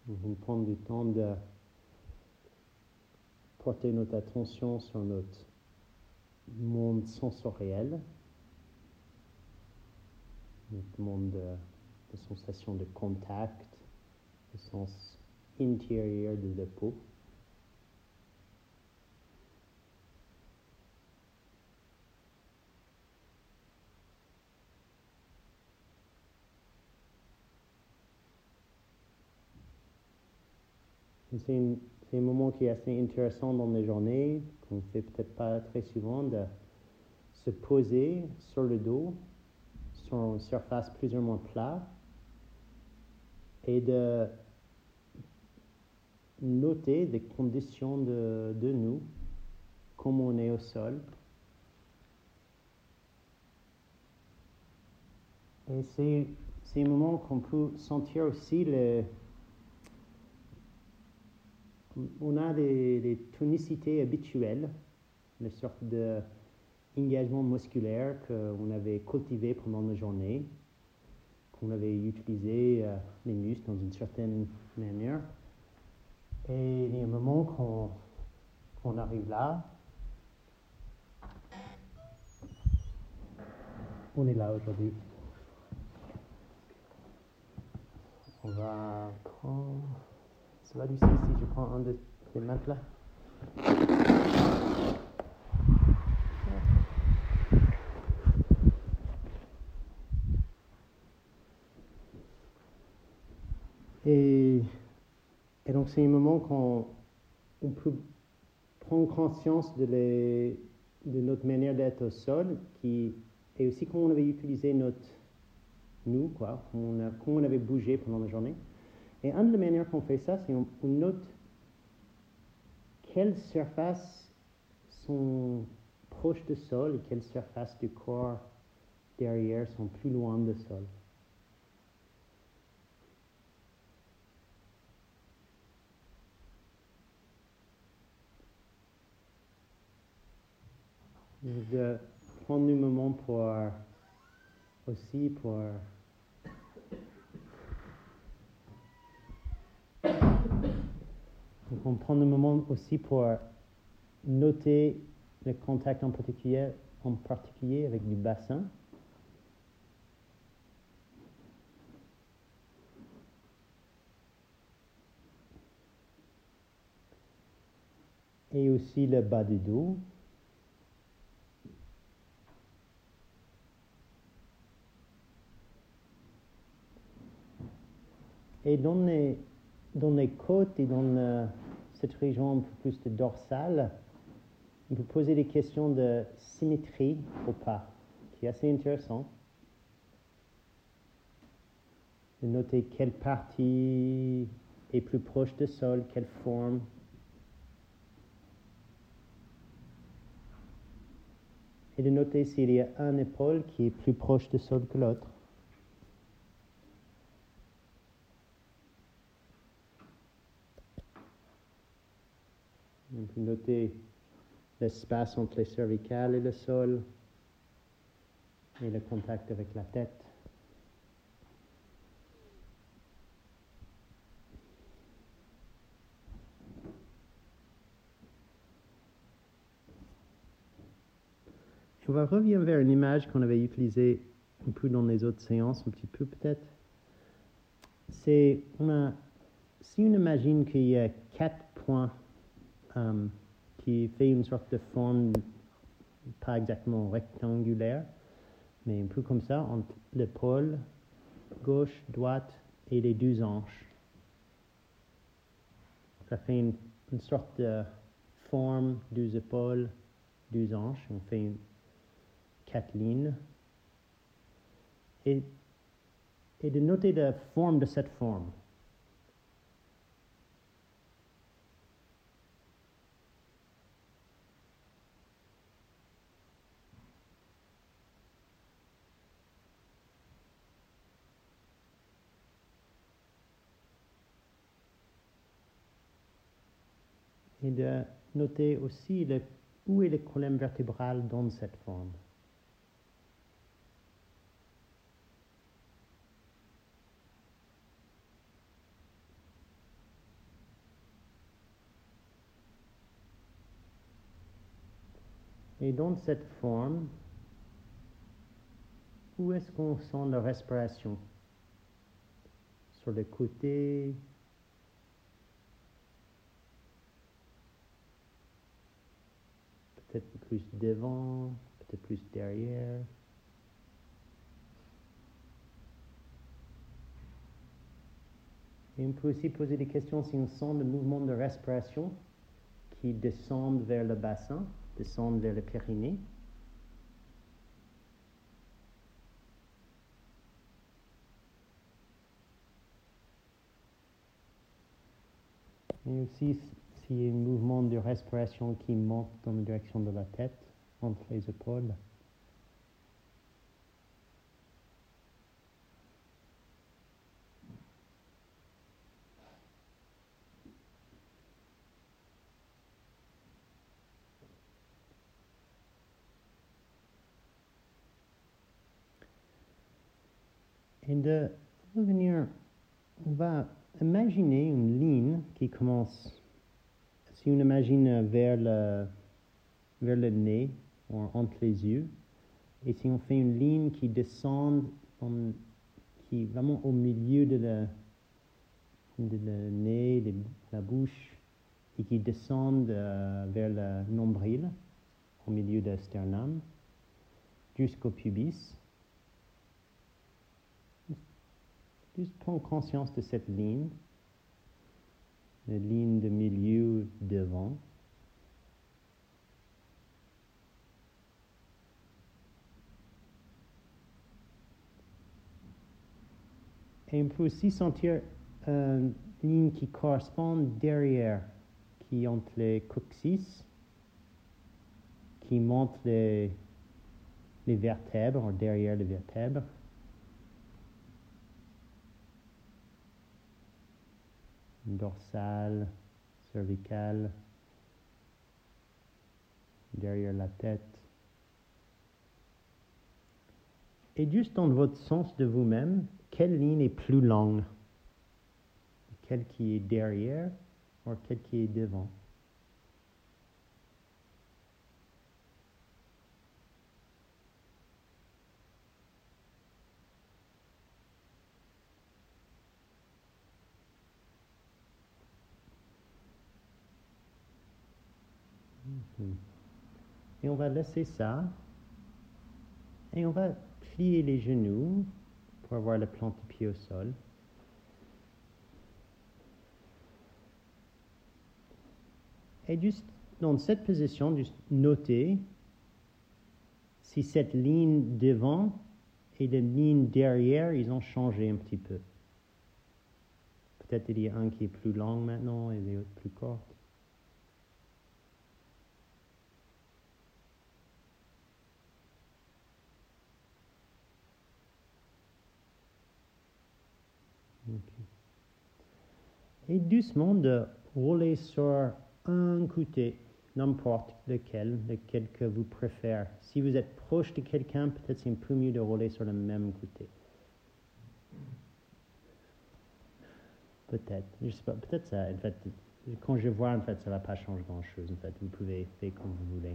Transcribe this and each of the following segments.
On prend du temps de porter notre attention sur notre monde sensoriel, notre monde de sensations de contact, le sens intérieur de la peau. C'est un moment qui est assez intéressant dans les journées, qu'on ne fait peut-être pas très souvent, de se poser sur le dos, sur une surface plus ou moins plate, et de noter des conditions de nous, comme on est au sol. Et c'est un moment qu'on peut sentir aussi on a des tonicités habituelles, une sorte d'engagement musculaire qu'on avait cultivé pendant la journée, qu'on avait utilisé les muscles dans une certaine manière. Et il y a un moment qu'on arrive là, on est là aujourd'hui. On va prendre... Ça va Lucie si je prends un de tes matelas? Et donc c'est un moment qu'on peut prendre conscience de notre manière d'être au sol, et aussi comment on avait utilisé comment on avait bougé pendant la journée. Et une des manières qu'on fait ça, c'est on note quelles surfaces sont proches du sol et quelles surfaces du corps derrière sont plus loin du sol. De prendre un moment pour donc on prend un moment aussi pour noter le contact en particulier avec du bassin. Et aussi le bas du dos. Et dans les côtes et dans cette région un peu plus de dorsale, on peut poser des questions de symétrie au pas, qui est assez intéressant. De noter quelle partie est plus proche du sol, quelle forme. Et de noter s'il y a un épaule qui est plus proche du sol que l'autre. On peut noter l'espace entre les cervicales et le sol et le contact avec la tête. On va revenir vers une image qu'on avait utilisée un peu dans les autres séances, un petit peu peut-être. Si on imagine qu'il y a 4 points qui fait une sorte de forme, pas exactement rectangulaire, mais un peu comme ça, entre l'épaule gauche, droite et les 2 hanches. Ça fait une sorte de forme, 2 épaules, 2 hanches. On fait 4 lignes. Et de noter la forme de cette forme. Et de noter aussi où est la colonne vertébrale dans cette forme. Et dans cette forme, où est-ce qu'on sent la respiration? Sur le côté, peut-être plus devant, peut-être plus derrière. Et on peut aussi poser des questions si on sent le mouvement de respiration qui descend vers le bassin, descend vers le périnée. Et aussi s'il y a un mouvement de respiration qui monte dans la direction de la tête, entre les épaules. Et de revenir, on va imaginer une ligne qui commence, si on imagine vers le nez, ou entre les yeux, et si on fait une ligne qui descend, qui est vraiment au milieu de le nez, de la bouche, et qui descend vers le nombril, au milieu du sternum, jusqu'au pubis. Juste prendre conscience de cette ligne, la ligne de milieu devant. Et on peut aussi sentir une ligne qui correspond derrière, qui est entre les coccyx, qui monte les vertèbres, derrière les vertèbres. Dorsale, cervicale, derrière la tête. Et juste dans votre sens de vous-même, quelle ligne est plus longue? Quelle qui est derrière ou quelle qui est devant? Et on va laisser ça. Et on va plier les genoux pour avoir la plante de pied au sol. Et juste dans cette position, juste noter si cette ligne devant et la ligne derrière, ils ont changé un petit peu. Peut-être il y a un qui est plus long maintenant et les autres plus courtes. Okay. Et doucement de rouler sur un côté, n'importe lequel que vous préférez. Si vous êtes proche de quelqu'un, peut-être c'est un peu mieux de rouler sur le même côté. Peut-être, je sais pas, peut-être ça, en fait, quand je vois, en fait, ça va pas changer grand-chose, en fait, vous pouvez faire comme vous voulez.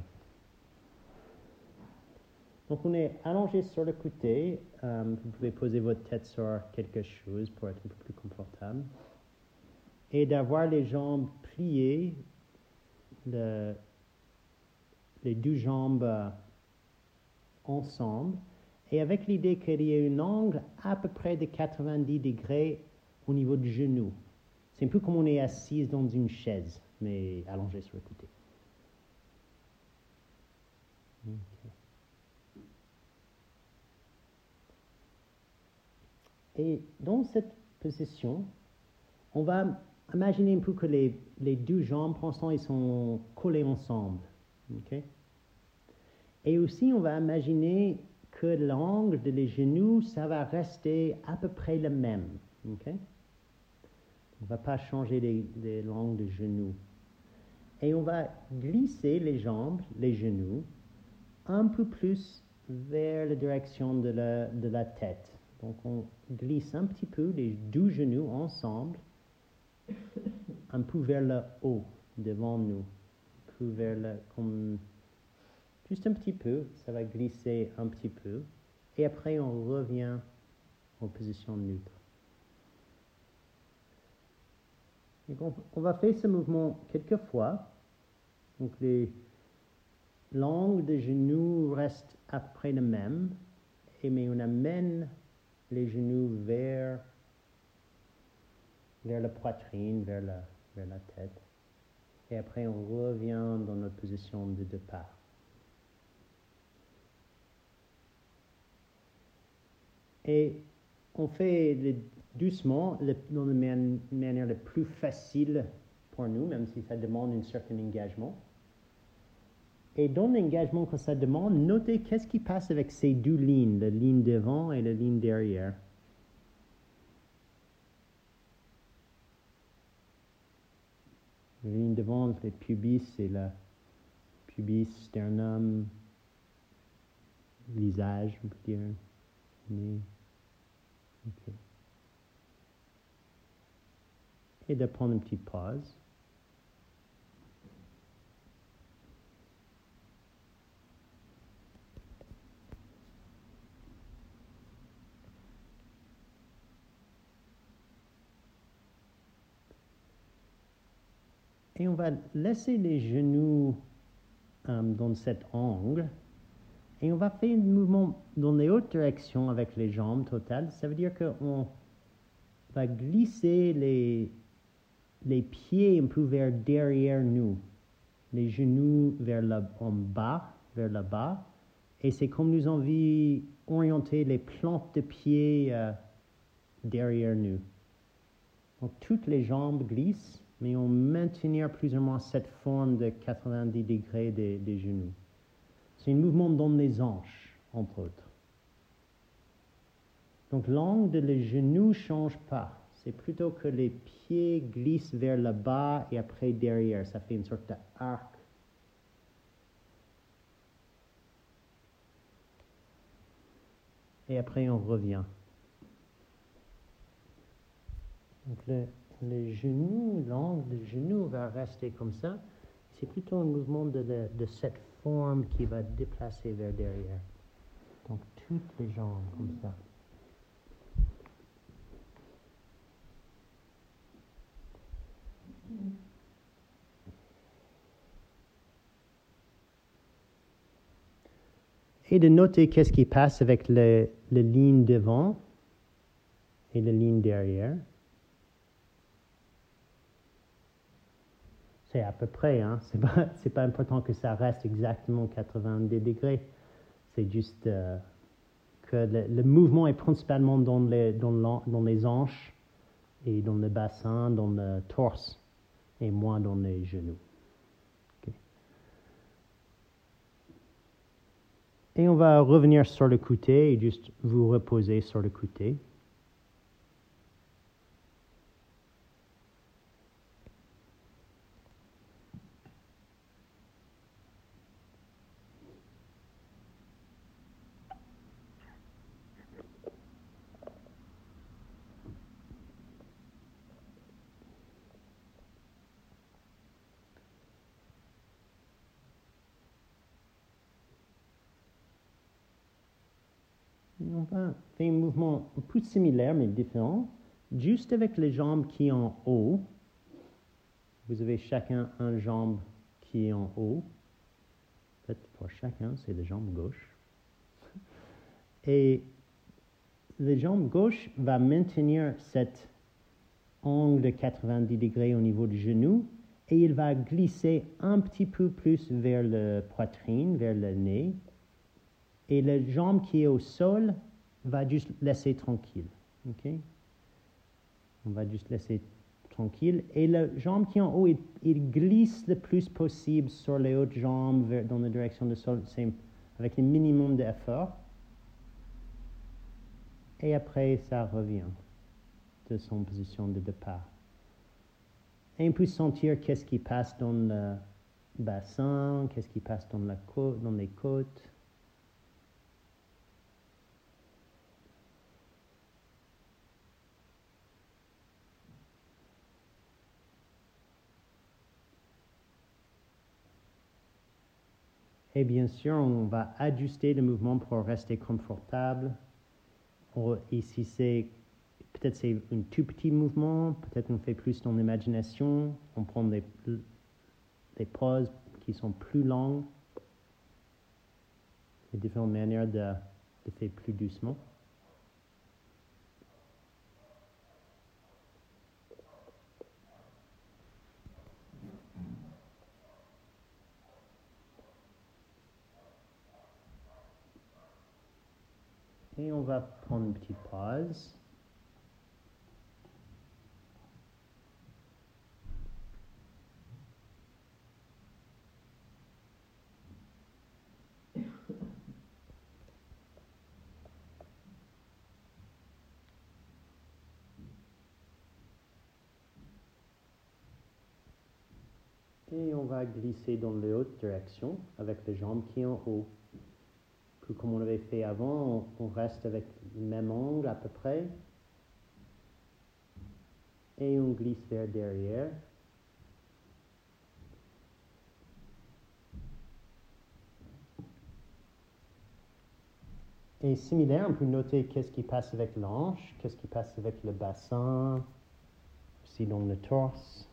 Donc on est allongé sur le côté, vous pouvez poser votre tête sur quelque chose pour être un peu plus confortable. Et d'avoir les jambes pliées, les deux jambes ensemble, et avec l'idée qu'il y a un angle à peu près de 90 degrés au niveau du genou. C'est un peu comme on est assis dans une chaise, mais allongé sur le côté. Okay. Et dans cette position, on va imaginer un peu que les deux jambes, pour l'instant, ils sont collés ensemble. Okay? Et aussi, on va imaginer que l'angle de les genoux, ça va rester à peu près le même. Okay? On ne va pas changer l'angle de genoux. Et on va glisser les jambes, les genoux, un peu plus vers la direction de la tête. Donc on glisse un petit peu les deux genoux ensemble, un peu vers le haut, devant nous, un peu vers comme Juste un petit peu, ça va glisser un petit peu. Et après, on revient en position neutre. Donc on va faire ce mouvement quelques fois. Donc l'angle des genoux reste après le même, mais on amène les genoux vers la poitrine, vers la tête. Et après, on revient dans notre position de départ. Et on fait doucement, dans la manière la plus facile pour nous, même si ça demande un certain engagement. Et dans l'engagement que ça demande, notez qu'est-ce qui passe avec ces deux lignes, la ligne devant et la ligne derrière. La ligne devant, le pubis, c'est le pubis, sternum, visage, on peut dire, nez. Okay. Et de prendre une petite pause. Et on va laisser les genoux dans cet angle. Et on va faire un mouvement dans les autres directions avec les jambes totales. Ça veut dire qu'on va glisser les pieds un peu vers derrière nous. Les genoux en bas, vers le bas. Et c'est comme nous envie orienter les plantes de pieds derrière nous. Donc toutes les jambes glissent, mais on maintient plus ou moins cette forme de 90 degrés des genoux. C'est un mouvement dans les hanches, entre autres. Donc l'angle des genoux ne change pas. C'est plutôt que les pieds glissent vers le bas et après derrière. Ça fait une sorte d'arc. Et après on revient. Donc le genou, l'angle du genou va rester comme ça. C'est plutôt un mouvement de cette forme qui va déplacer vers derrière. Donc toutes les jambes comme ça. Et de noter qu'est-ce qui passe avec les lignes devant et les lignes derrière. C'est à peu près, hein. C'est pas important que ça reste exactement 90 degrés. C'est juste que le mouvement est principalement dans les hanches et dans le bassin, dans le torse, et moins dans les genoux. Okay. Et on va revenir sur le côté et juste vous reposer sur le côté. On va faire un mouvement un peu similaire mais différent, juste avec les jambes qui sont en haut. Vous avez chacun une jambe qui est en haut. En fait, pour chacun, c'est la jambe gauche. Et la jambe gauche va maintenir cet angle de 90 degrés au niveau du genou et il va glisser un petit peu plus vers la poitrine, vers le nez. Et la jambe qui est au sol va juste laisser tranquille. Okay? On va juste laisser tranquille. Et la jambe qui est en haut, il glisse le plus possible sur les autres jambes dans la direction du sol, avec un minimum d'effort. Et après, ça revient de son position de départ. Et on peut sentir qu'est-ce qui passe dans le bassin, qu'est-ce qui passe dans les côtes. Et bien sûr, on va ajuster le mouvement pour rester confortable. Et si peut-être c'est un tout petit mouvement, peut-être on fait plus dans l'imagination, on prend des pauses qui sont plus longues, et différentes manières de faire plus doucement. Et on va prendre une petite pause. Et on va glisser dans l'autre direction avec les jambes qui sont en haut. Puis comme on avait fait avant, on reste avec le même angle à peu près. Et on glisse vers derrière. Et similaire, on peut noter qu'est-ce qui passe avec l'hanche, qu'est-ce qui passe avec le bassin, aussi dans le torse.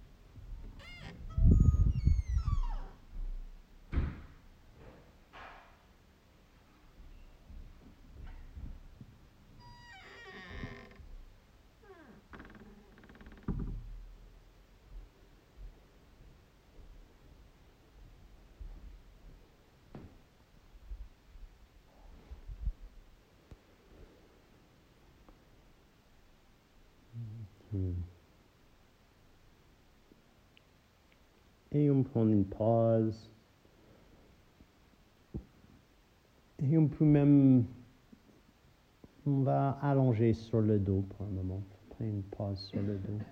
Et on prend une pause. Et on peut même, on va allonger sur le dos pour un moment. Après une pause sur le dos.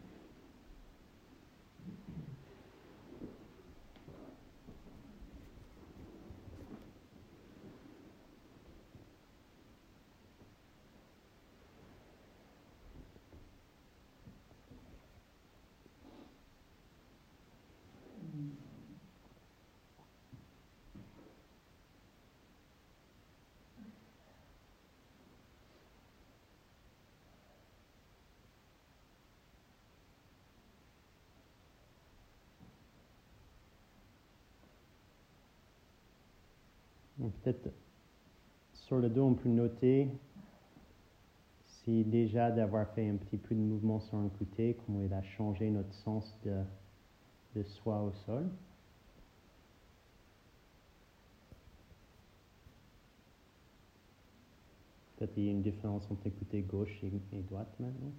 Peut-être sur le dos, on peut noter si déjà d'avoir fait un petit peu de mouvement sur un côté, comment il a changé notre sens de soi au sol. Peut-être qu'il y a une différence entre le côté gauche et droite maintenant.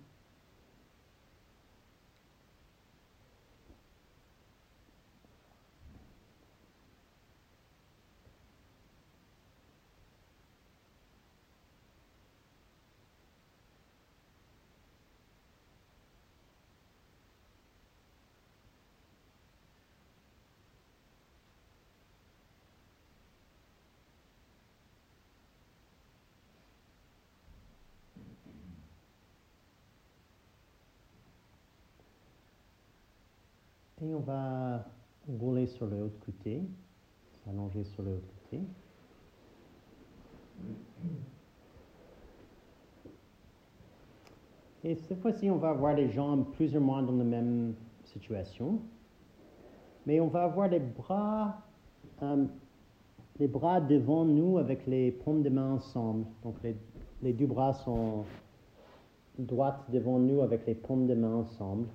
Et on va rouler sur l'autre côté, s'allonger sur l'autre côté. Et cette fois-ci, on va avoir les jambes plus ou moins dans la même situation. Mais on va avoir les bras devant nous avec les paumes de main ensemble. Donc les deux bras sont droits devant nous avec les paumes de main ensemble.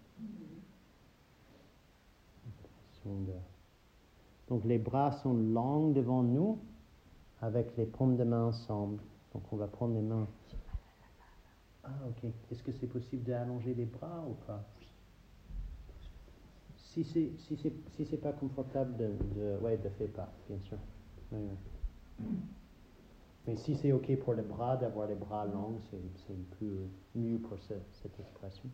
Donc les bras sont longs devant nous avec les paumes de main ensemble. Donc on va prendre les mains. Ah ok. Est-ce que c'est possible d'allonger les bras ou pas? Si c'est pas confortable de faire pas, bien sûr. Oui. Mais si c'est ok pour les bras, d'avoir les bras longs, c'est un peu mieux pour cette expression.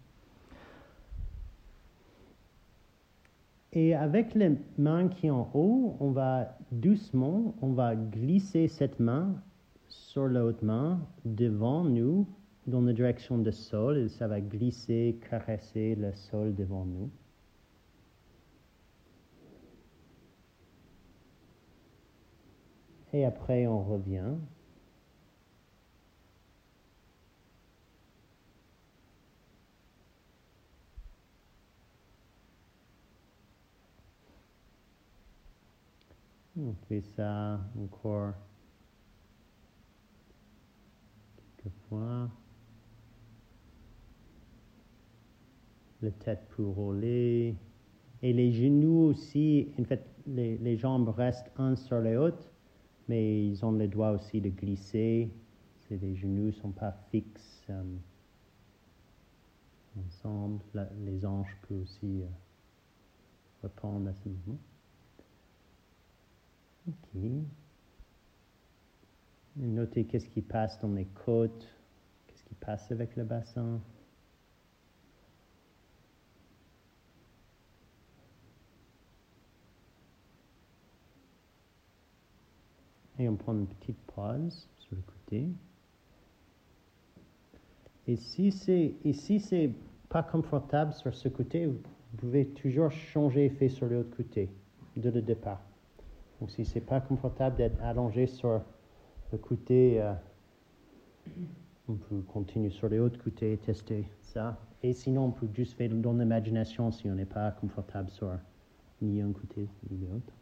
Et avec les mains qui sont en haut, on va doucement, on va glisser cette main sur l'autre main devant nous dans la direction du sol et ça va glisser, caresser le sol devant nous. Et après, on revient. On fait ça encore quelques fois. La tête peut rouler. Et les genoux aussi, en fait, les jambes restent un sur les autres, mais ils ont le droit aussi de glisser. Les genoux ne sont pas fixes ensemble. Les hanches peuvent aussi répondre à ce mouvement. Ok. Notez qu'est-ce qui passe dans les côtes, qu'est-ce qui passe avec le bassin. Et on prend une petite pause sur le côté. Et si c'est pas confortable sur ce côté, vous pouvez toujours changer fait sur l'autre côté de le départ. Donc si c'est pas confortable d'être allongé sur le côté, on peut continuer sur l'autre côté et tester ça. Et sinon, on peut juste faire dans l'imagination si on n'est pas confortable sur ni un côté ni l'autre.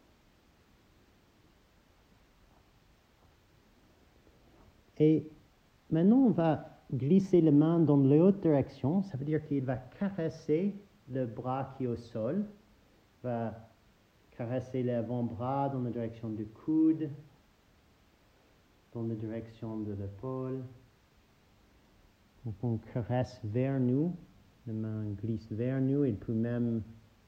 Et maintenant, on va glisser les mains dans l'autre direction. Ça veut dire qu'il va caresser le bras qui est au sol, va caresser l'avant-bras dans la direction du coude, dans la direction de l'épaule. Donc on caresse vers nous, la main glisse vers nous, il peut même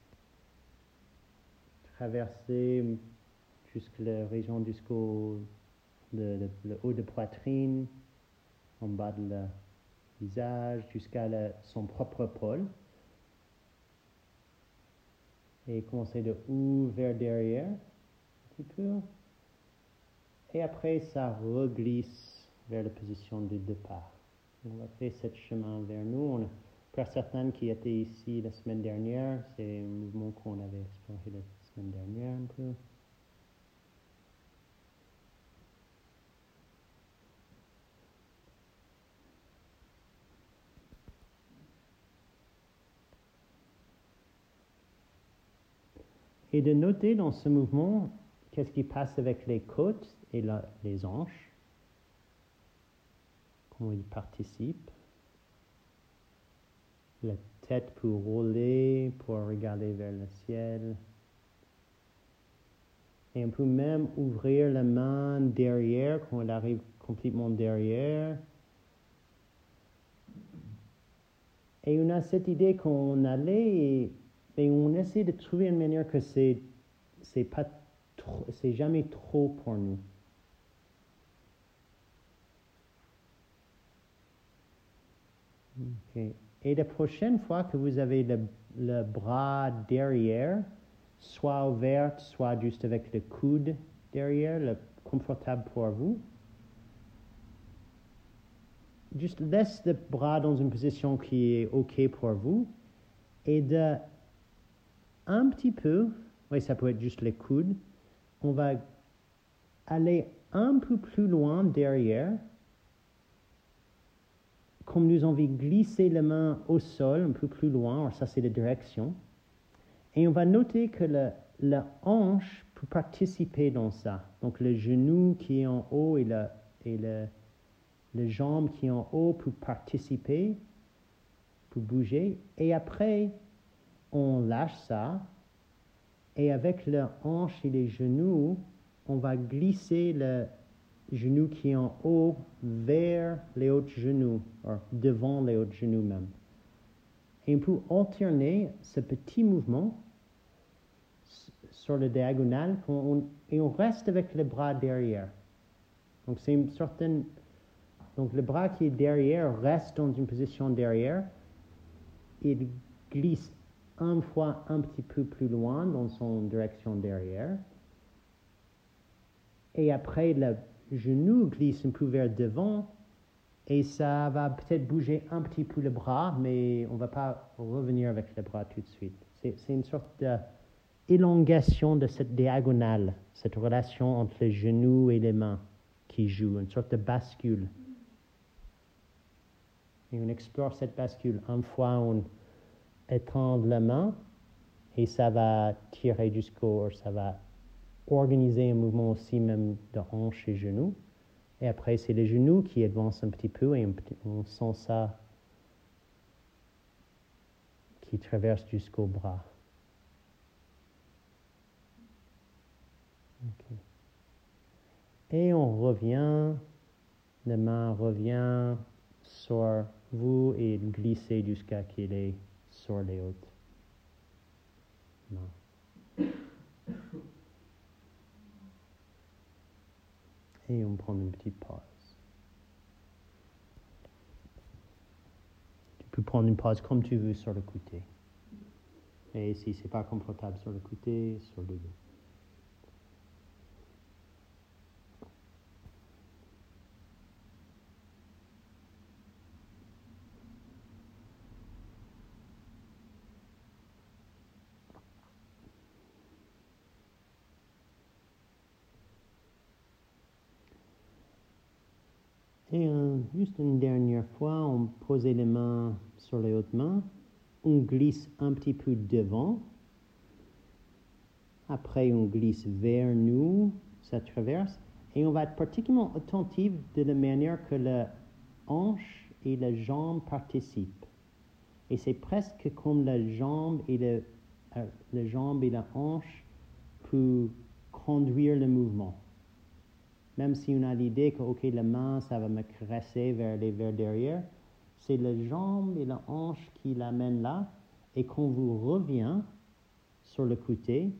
traverser jusqu'à la région jusqu'au le haut de poitrine, en bas de le visage, jusqu'à son propre épaule. Et commencer de haut vers derrière, un petit peu. Et après, ça reglisse vers la position du départ. On va faire ce chemin vers nous. Pour certaines qui étaient ici la semaine dernière, c'est un mouvement qu'on avait exploré la semaine dernière un peu. Et de noter dans ce mouvement qu'est-ce qui passe avec les côtes et les hanches, comment ils participent. La tête peut rouler pour regarder vers le ciel. Et on peut même ouvrir la main derrière quand elle arrive complètement derrière. Et on a cette idée qu'on allait et on essaie de trouver une manière que c'est pas trop, c'est jamais trop pour nous. Okay. Et la prochaine fois que vous avez le bras derrière, soit ouvert, soit juste avec le coude derrière, le confortable pour vous, juste laisse le bras dans une position qui est OK pour vous et de un petit peu, oui, ça peut être juste les coudes, on va aller un peu plus loin derrière, comme nous avons glisser les mains au sol un peu plus loin, alors ça c'est la direction, et on va noter que la hanche peut participer dans ça. Donc le genou qui est en haut et le jambe qui est en haut peut participer, peut bouger, et après on lâche ça, et avec la hanche et les genoux, on va glisser le genou qui est en haut vers les autres genoux, ou devant les autres genoux même. Et on peut alterner ce petit mouvement sur le diagonale et on reste avec le bras derrière. Donc c'est une certaine... Donc le bras qui est derrière reste dans une position derrière. Il glisse une fois un petit peu plus loin dans son direction derrière. Et après, le genou glisse un peu vers devant et ça va peut-être bouger un petit peu le bras, mais on ne va pas revenir avec le bras tout de suite. C'est une sorte élongation de cette diagonale, cette relation entre les genoux et les mains qui joue, une sorte de bascule. Et on explore cette bascule. Une fois, on étend la main et ça va tirer jusqu'au, ça va organiser un mouvement aussi même de hanche et genoux. Et après, c'est les genoux qui avancent un petit peu et on sent ça qui traverse jusqu'au bras. Okay. Et on revient, la main revient sur vous et glisser jusqu'à qu'il est sur les autres mains. Et on prend une petite pause. Tu peux prendre une pause comme tu veux sur le côté. Et si c'est pas confortable sur le côté, sur le dos. Et juste une dernière fois, on pose les mains sur les hautes mains. On glisse un petit peu devant. Après, on glisse vers nous, ça traverse. Et on va être particulièrement attentif de la manière que la hanche et la jambe participent. Et c'est presque comme la jambe et la hanche pour conduire le mouvement. Même si on a l'idée que, ok, la main, ça va me caresser vers derrière, c'est la jambe et la hanche qui l'amènent là. Et quand vous revient sur le côté,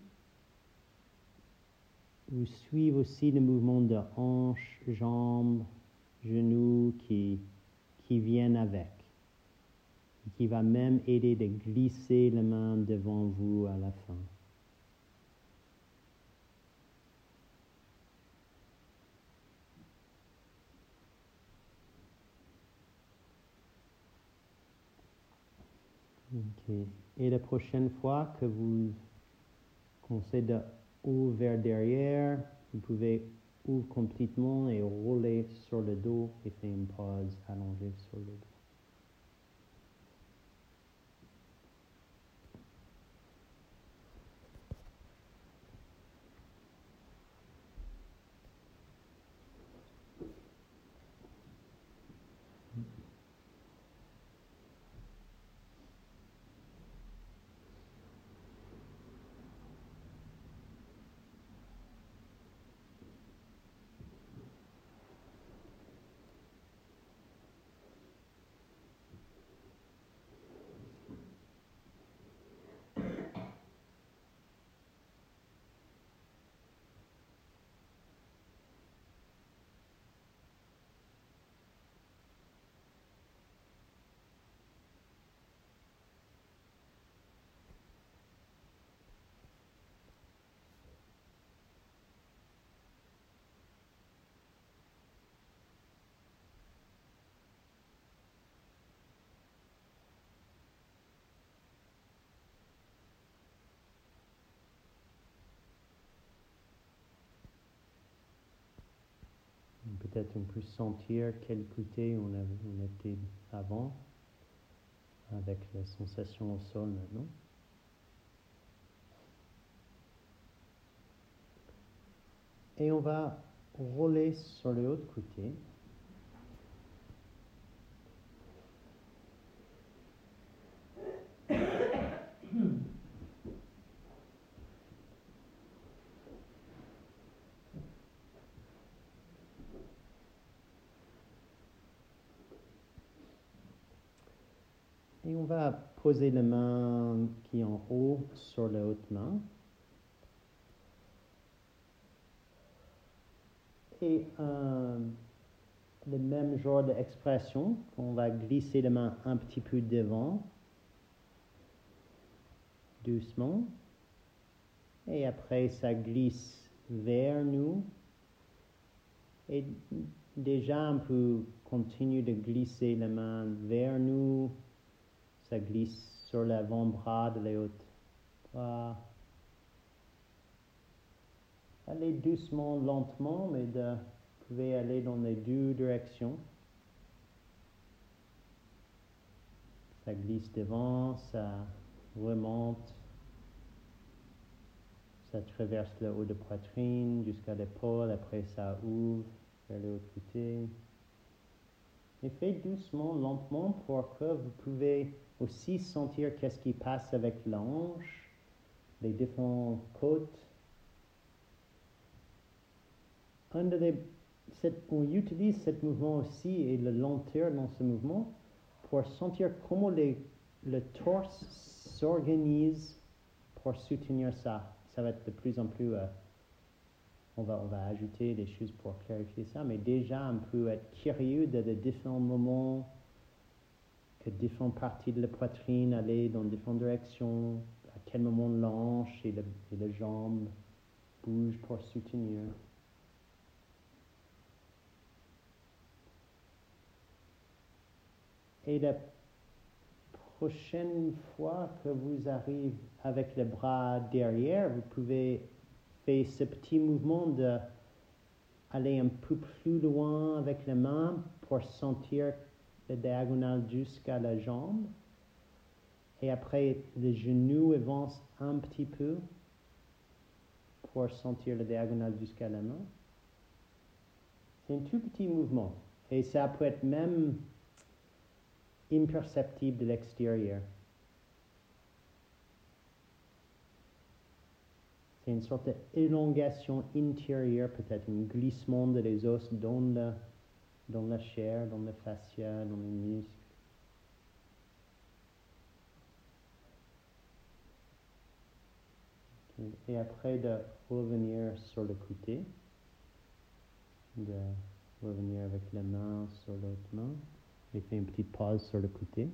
vous suivez aussi le mouvement de hanche, jambes, genoux qui viennent avec. Et qui va même aider de glisser la main devant vous à la fin. Okay. Et la prochaine fois que vous commencez de haut vers derrière, vous pouvez ouvrir complètement et rouler sur le dos et faire une pause allongée sur le dos. Peut-être on peut sentir quel côté on était avant, avec la sensation au sol maintenant. Et on va rouler sur le autre côté. Et on va poser la main qui est en haut sur la haute main. Et le même genre d'expression, on va glisser la main un petit peu devant, doucement. Et après, ça glisse vers nous. Et déjà, on peut continuer de glisser la main vers nous. Ça glisse sur l'avant-bras de l'autre bras. Allez doucement, lentement, mais vous pouvez aller dans les deux directions. Ça glisse devant, ça remonte, ça traverse le haut de poitrine jusqu'à l'épaule, après ça ouvre vers l'autre côté. Et faites doucement, lentement, pour que vous pouvez aussi sentir qu'est-ce qui passe avec la hanche, les différentes côtes. On utilise ce mouvement aussi et la lenteur dans ce mouvement pour sentir comment le torse s'organise pour soutenir ça. Ça va être de plus en plus... on va ajouter des choses pour clarifier ça, mais déjà on peut être curieux de différents moments, que différentes parties de la poitrine allaient dans différentes directions, à quel moment la hanche et la jambe bougent pour soutenir. Et la prochaine fois que vous arrivez avec les bras derrière, vous pouvez faire ce petit mouvement d'aller un peu plus loin avec les mains pour sentir la diagonale jusqu'à la jambe. Et après, le genou avance un petit peu pour sentir la diagonale jusqu'à la main. C'est un tout petit mouvement. Et ça peut être même imperceptible de l'extérieur. C'est une sorte d'élongation intérieure, peut-être un glissement des os dans la chair, dans le fascia, dans les muscles. Okay. Et après de revenir sur le côté, de revenir avec la main sur l'autre main, et faire une petite pause sur le côté.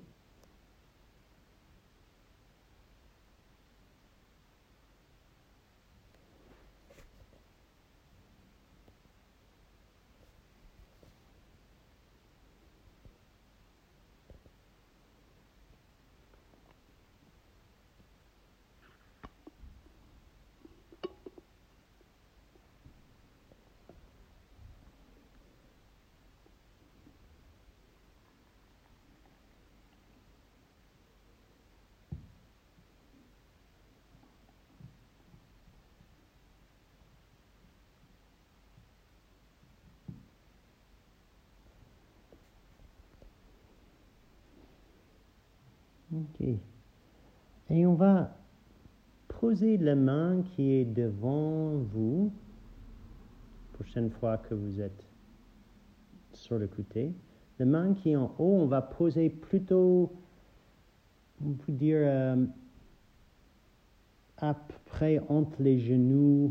Ok. Et on va poser la main qui est devant vous, prochaine fois que vous êtes sur le côté. La main qui est en haut, on va poser plutôt, on peut dire, à peu près entre les genoux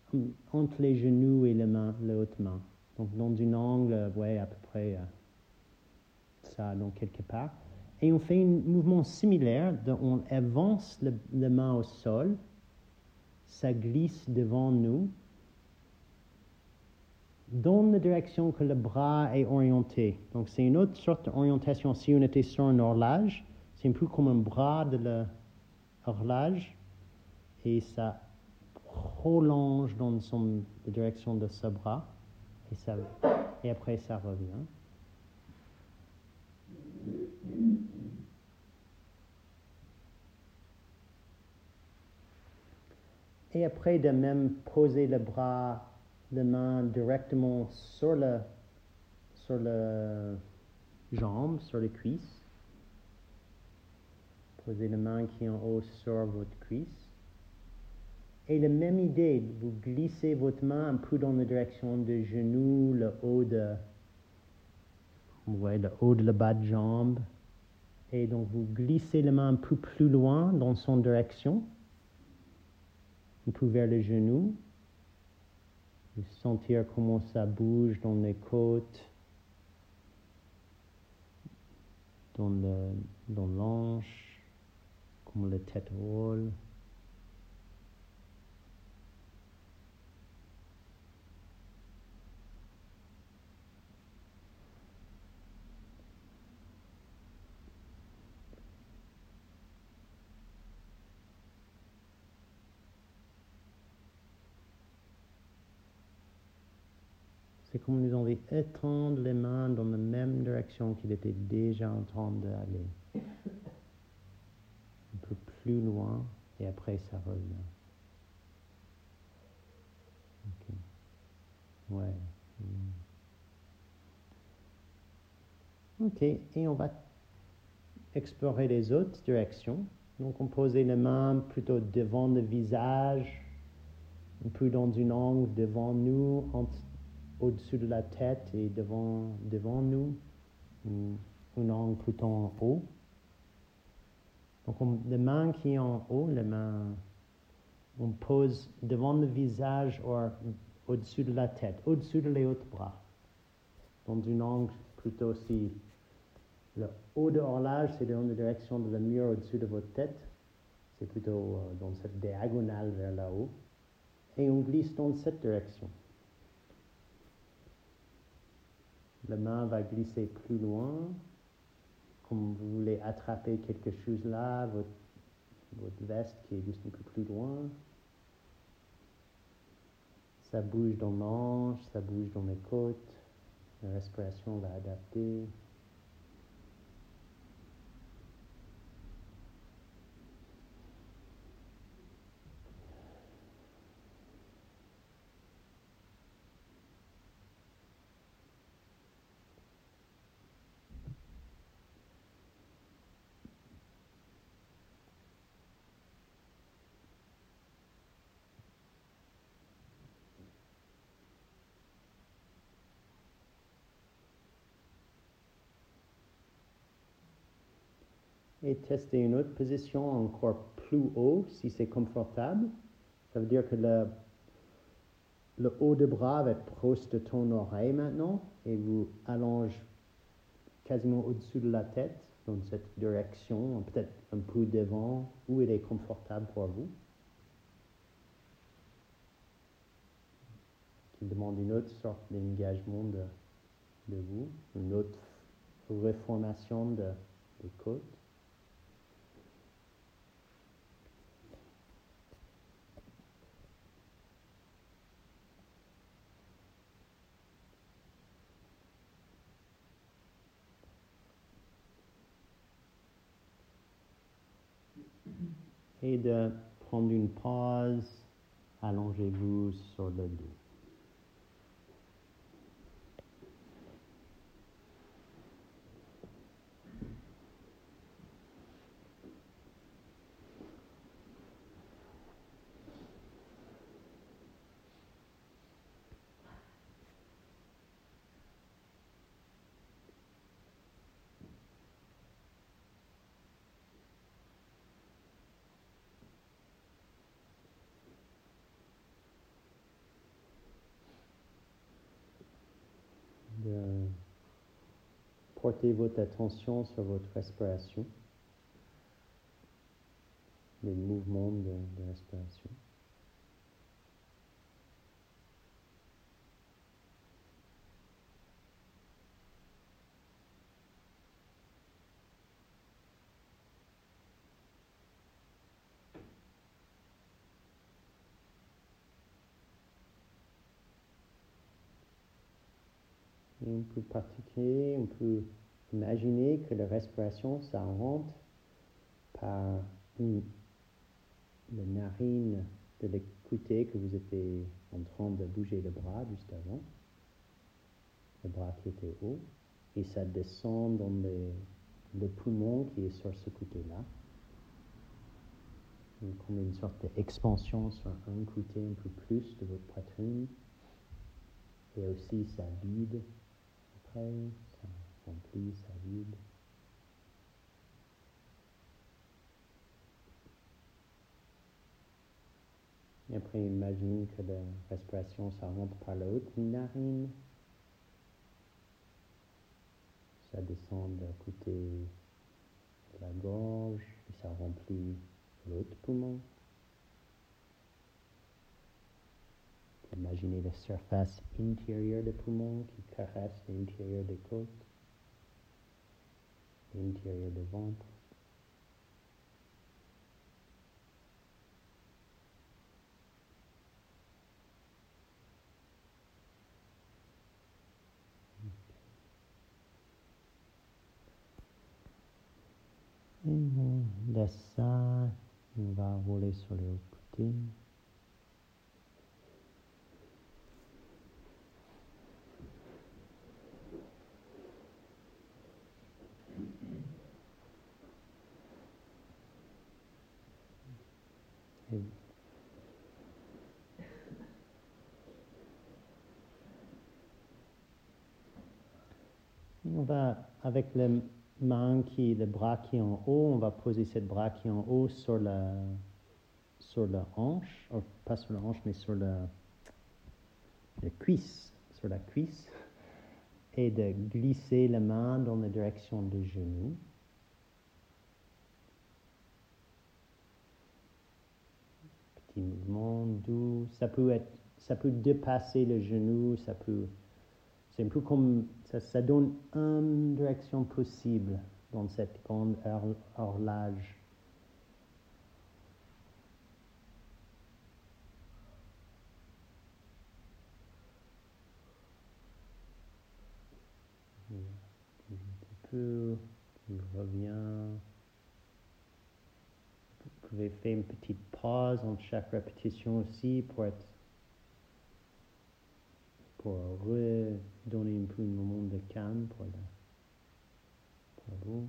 et l'autre main. Donc dans un angle, ouais, à peu près ça, donc quelque part. Et on fait un mouvement similaire, on avance la main au sol, ça glisse devant nous, dans la direction que le bras est orienté. Donc c'est une autre sorte d'orientation. Si on était sur un horloge, c'est un peu comme un bras de l'horloge, et ça prolonge dans la direction de ce bras, et après ça revient. Et après de même poser le bras, la main directement sur la jambe, sur les cuisses. Posez la main qui est en haut sur votre cuisse. Et la même idée, vous glissez votre main un peu dans la direction du genou, le haut de la bas de jambe. Et donc vous glissez la main un peu plus loin dans son direction, un peu vers le genou. Vous sentir comment ça bouge dans les côtes, dans l'hanche, comment la tête roule. C'est comme nous envie étendre les mains dans la même direction qu'il était déjà en train d'aller. Un peu plus loin et après ça revient. Ok. Ouais. Ok, et on va explorer les autres directions. Donc on posait les mains plutôt devant le visage, un peu dans un angle devant nous, au-dessus de la tête et devant nous, ou un angle plutôt en haut. Donc les mains qui sont en haut, les mains, on pose devant le visage ou au-dessus de la tête, au-dessus de les hauts bras, dans un angle plutôt aussi. Le haut de horloge, c'est dans la direction de la mur au-dessus de votre tête. C'est plutôt dans cette diagonale vers là-haut. Et on glisse dans cette direction. La main va glisser plus loin. Comme vous voulez attraper quelque chose là, votre veste qui est juste un peu plus loin. Ça bouge dans l'ange, ça bouge dans les côtes. La respiration va adapter. Et tester une autre position encore plus haut si c'est confortable. Ça veut dire que le haut de bras va être proche de ton oreille maintenant et vous allongez quasiment au-dessus de la tête dans cette direction, peut-être un peu devant, où il est confortable pour vous. Qui demande une autre sorte d'engagement de vous, une autre reformation des côtes. Et de prendre une pause, allongez-vous sur le dos. De porter votre attention sur votre respiration, les mouvements de respiration. Et on peut pratiquer, on peut imaginer que la respiration, ça rentre par la narine de l'écouter que vous étiez en train de bouger le bras juste avant, le bras qui était haut, et ça descend dans le poumon qui est sur ce côté-là. Donc, comme une sorte d'expansion sur un côté un peu plus de votre poitrine. Et aussi ça vide après, ça remplit, ça vide. Et après, imagine que la respiration, ça rentre par la haute narine. Ça descend d'un côté de la gorge et ça remplit l'autre poumon. Imaginez la surface intérieure des poumons qui caresse l'intérieur des côtes, l'intérieur du ventre. on laisse ça, on va rouler sur les autres côtés. Et on va, avec le bras qui est en haut, on va poser ce bras qui est en haut sur la hanche, pas sur la hanche, mais sur la cuisse, et de glisser la main dans la direction du genou. Petit mouvement doux. Ça peut dépasser le genou, c'est un peu comme, ça donne une direction possible dans cette grande horloge. Un petit peu, qui revient. Vous pouvez faire une petite pause entre chaque répétition aussi pour redonner un peu un moment de calme pour vous.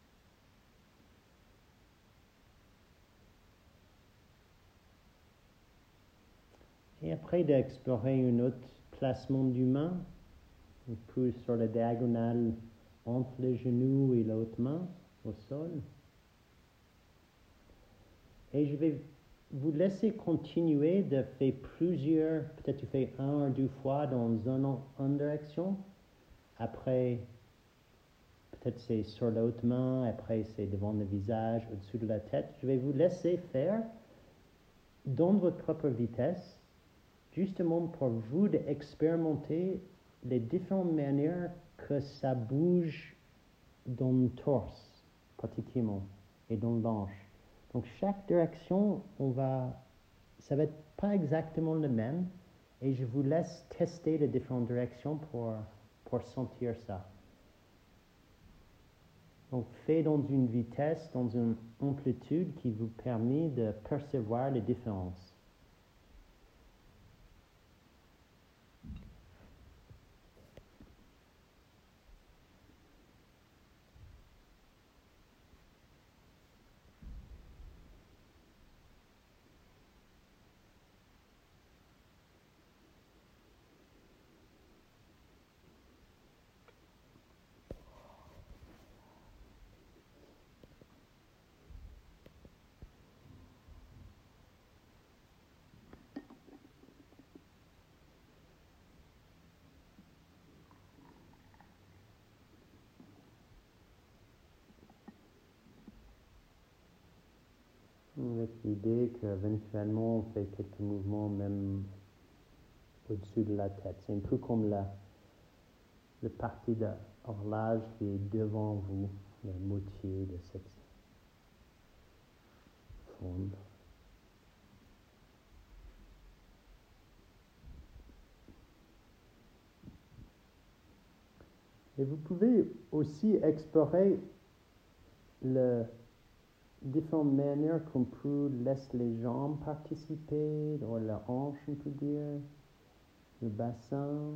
Et après d'explorer un autre placement du main, un peu sur la diagonale entre le genou et l'autre main au sol. Et je vais vous laisser continuer de faire plusieurs, peut-être tu fais 1 ou 2 fois dans une direction. Après, peut-être c'est sur l'autre main, après c'est devant le visage, au-dessus de la tête. Je vais vous laisser faire dans votre propre vitesse, justement pour vous d'expérimenter les différentes manières que ça bouge dans le torse, pratiquement, et dans le hanche. Donc chaque direction, ça va être pas exactement le même, et je vous laisse tester les différentes directions pour sentir ça. Donc fait dans une vitesse, dans une amplitude qui vous permet de percevoir les différences. Avec l'idée qu'éventuellement on fait quelques mouvements même au-dessus de la tête. C'est un peu comme la partie de l'horloge qui est devant vous, la moitié de cette forme. Et vous pouvez aussi explorer les différentes manières qu'on peut laisser les jambes participer, ou la hanche, on peut dire, le bassin.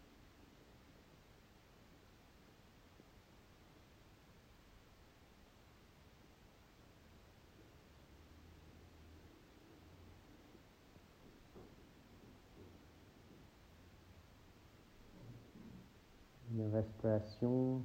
La respiration.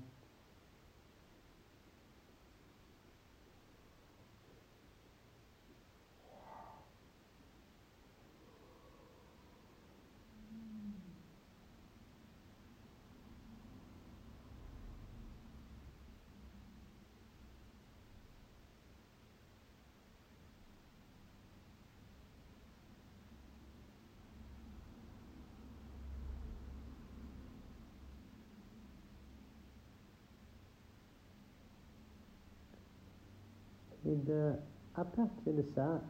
Et à partir de ça,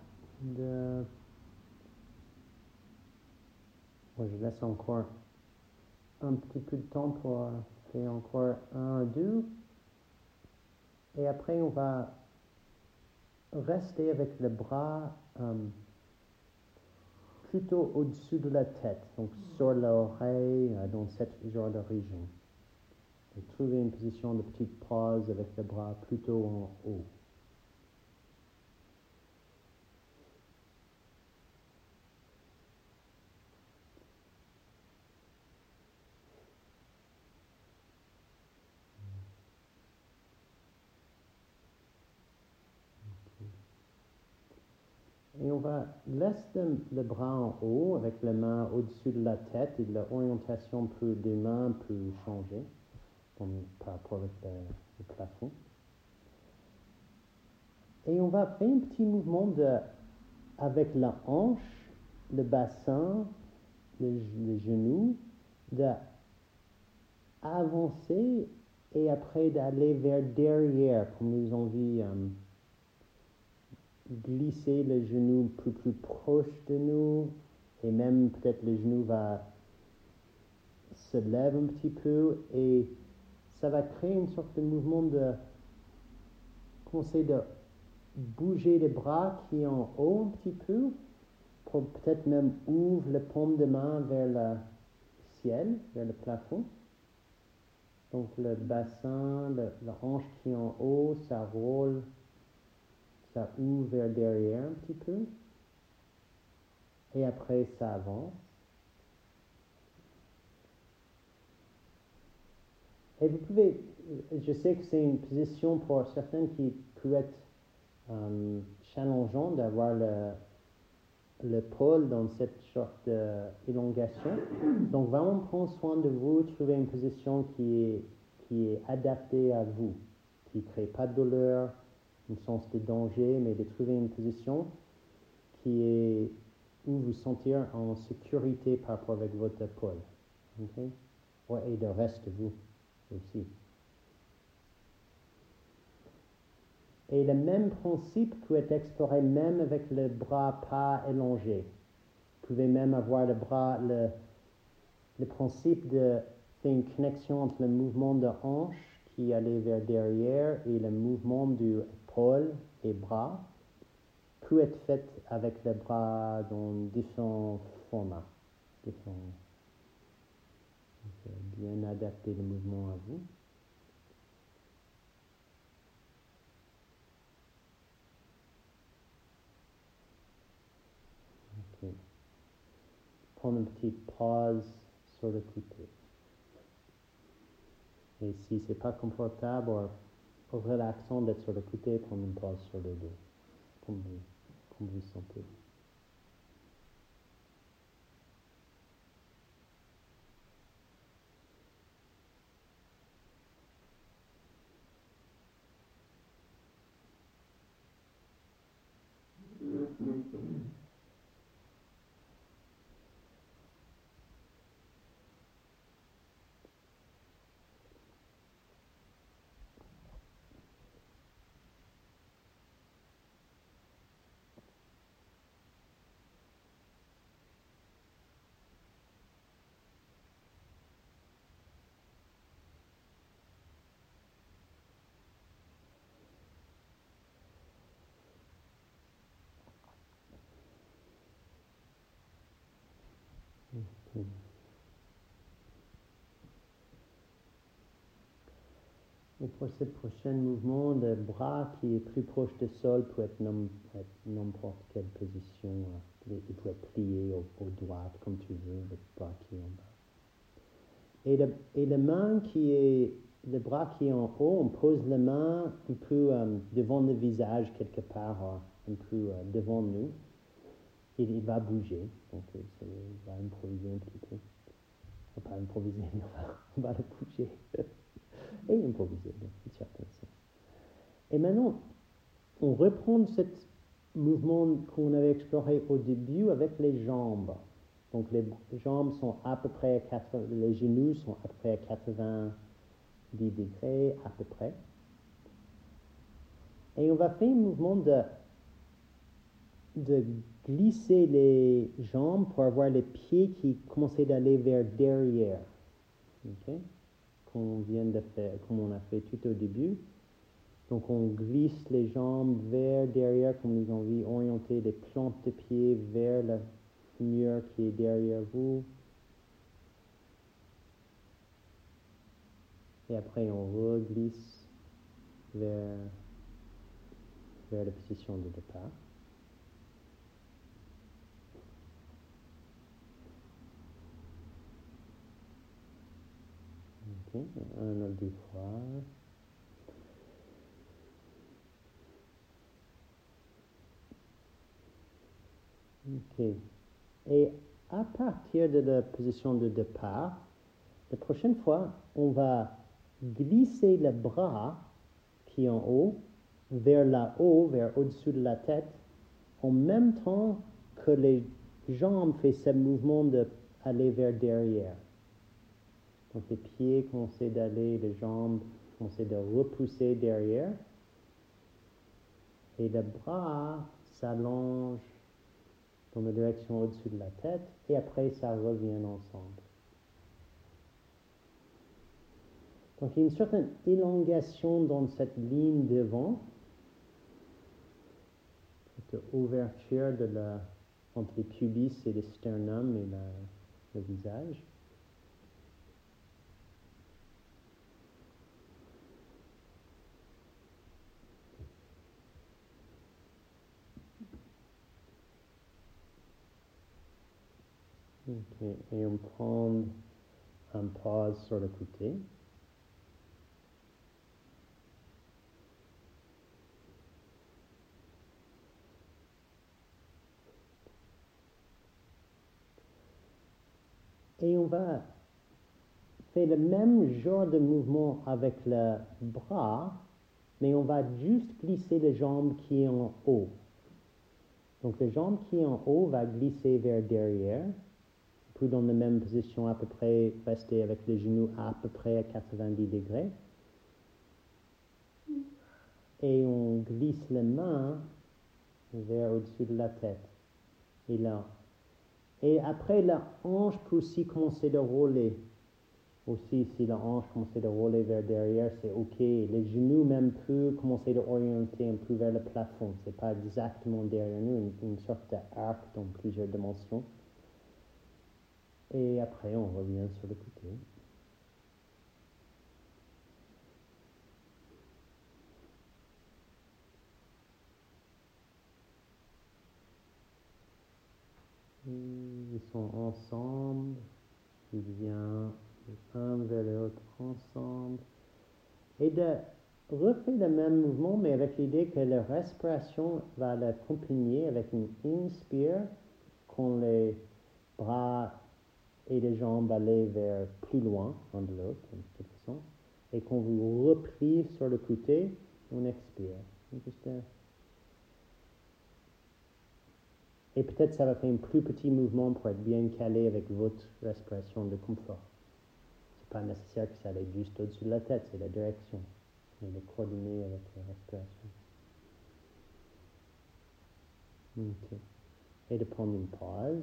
je laisse encore un petit peu de temps pour faire encore 1 ou 2. Et après, on va rester avec le bras plutôt au-dessus de la tête, donc sur l'oreille, dans cette genre de région. Et trouver une position de petite pause avec le bras plutôt en haut. Et on va laisser le bras en haut avec les mains au-dessus de la tête et l'orientation des mains peut changer par rapport avec le plafond. Et on va faire un petit mouvement avec la hanche, le bassin, les genoux, d'avancer et après d'aller vers derrière, comme nous envie glisser le genou plus proche de nous et même peut-être le genou va se lève un petit peu et ça va créer une sorte de mouvement de commencer de bouger les bras qui est en haut un petit peu pour peut-être même ouvrir les paumes de main vers le ciel, vers le plafond. Donc le bassin, la hanche qui est en haut, ça roule, ça ouvre vers derrière un petit peu. Et après, ça avance. Et vous pouvez, je sais que c'est une position pour certains qui peut être challengeant d'avoir le pôle dans cette sorte d'élongation. Donc vraiment prendre soin de vous, trouver une position qui est adaptée à vous, qui ne crée pas de douleur, un sens de danger, mais de trouver une position qui est où vous sentir en sécurité par rapport avec votre pôle. Okay? Ouais, et le reste de vous aussi. Et le même principe peut être exploré même avec le bras pas élongé. Vous pouvez même avoir le bras, le principe de faire une connexion entre le mouvement de hanche qui allait vers derrière et le mouvement du épaule et bras peut être fait avec les bras dans différents formats. Bien adapter le mouvement à vous. Okay. Prendre une petite pause sur le côté. Et si c'est pas confortable ou relaxant d'être sur le côté, prendre une pause sur le dos, comme vous sentez. Okay. Et pour ce prochain mouvement, le bras qui est plus proche du sol peut être n'importe quelle position. Il peut être plié au droite comme tu veux, le bras qui est en bas. Et le bras qui est en haut, on pose la main un peu devant le visage quelque part, un peu devant nous. Et il va bouger, donc il va improviser un petit peu. Pas improviser, mais on va le bouger. Et improviser, dans une certaine sens. Et maintenant, on reprend ce mouvement qu'on avait exploré au début avec les jambes. Donc les jambes sont à peu près les genoux sont à peu près à 90 degrés, à peu près. Et on va faire un mouvement de glisser les jambes pour avoir les pieds qui commencent d'aller vers derrière. Okay? Qu'on vient de faire, comme on a fait tout au début. Donc on glisse les jambes vers derrière, comme nous envie, orienter les plantes de pied vers le mur qui est derrière vous. Et après on reglisse vers la position de départ. Ok, un ou deux fois. Ok. Et à partir de la position de départ, la prochaine fois, on va glisser le bras qui est en haut vers là-haut, vers au-dessus de la tête, en même temps que les jambes font ce mouvement d'aller vers derrière. Donc les pieds commencent d'aller, les jambes commencent de repousser derrière. Et le bras s'allonge dans la direction au-dessus de la tête, et après ça revient ensemble. Donc il y a une certaine élongation dans cette ligne devant, cette ouverture entre les pubis et le sternum et le visage. Okay. Et on prend un pause sur le côté. Et on va faire le même genre de mouvement avec le bras, mais on va juste glisser les jambes qui est en haut. Donc la jambe qui est en haut va glisser vers derrière, puis dans la même position à peu près, rester avec les genoux à peu près à 90 degrés. Et on glisse les mains vers au-dessus de la tête. Et là. Et après, la hanche peut aussi commencer de rouler. Aussi, si la hanche commence de rouler vers derrière, c'est OK. Les genoux même peuvent commencer d'orienter un peu vers le plafond. Ce n'est pas exactement derrière nous, une sorte d'arc dans plusieurs dimensions. Et après, on revient sur le côté. Ils sont ensemble. Ils viennent un vers l'autre ensemble. Et de refaire le même mouvement, mais avec l'idée que la respiration va l'accompagner avec une inspire quand les bras et les jambes allaient vers plus loin, l'un de l'autre, en quelque sorte. Et quand vous repliez sur le côté, on expire. Et peut-être ça va faire un plus petit mouvement pour être bien calé avec votre respiration de confort. C'est pas nécessaire que ça aille juste au-dessus de la tête, c'est la direction. Et de coordonner avec la respiration. Ok. Et de prendre une pause.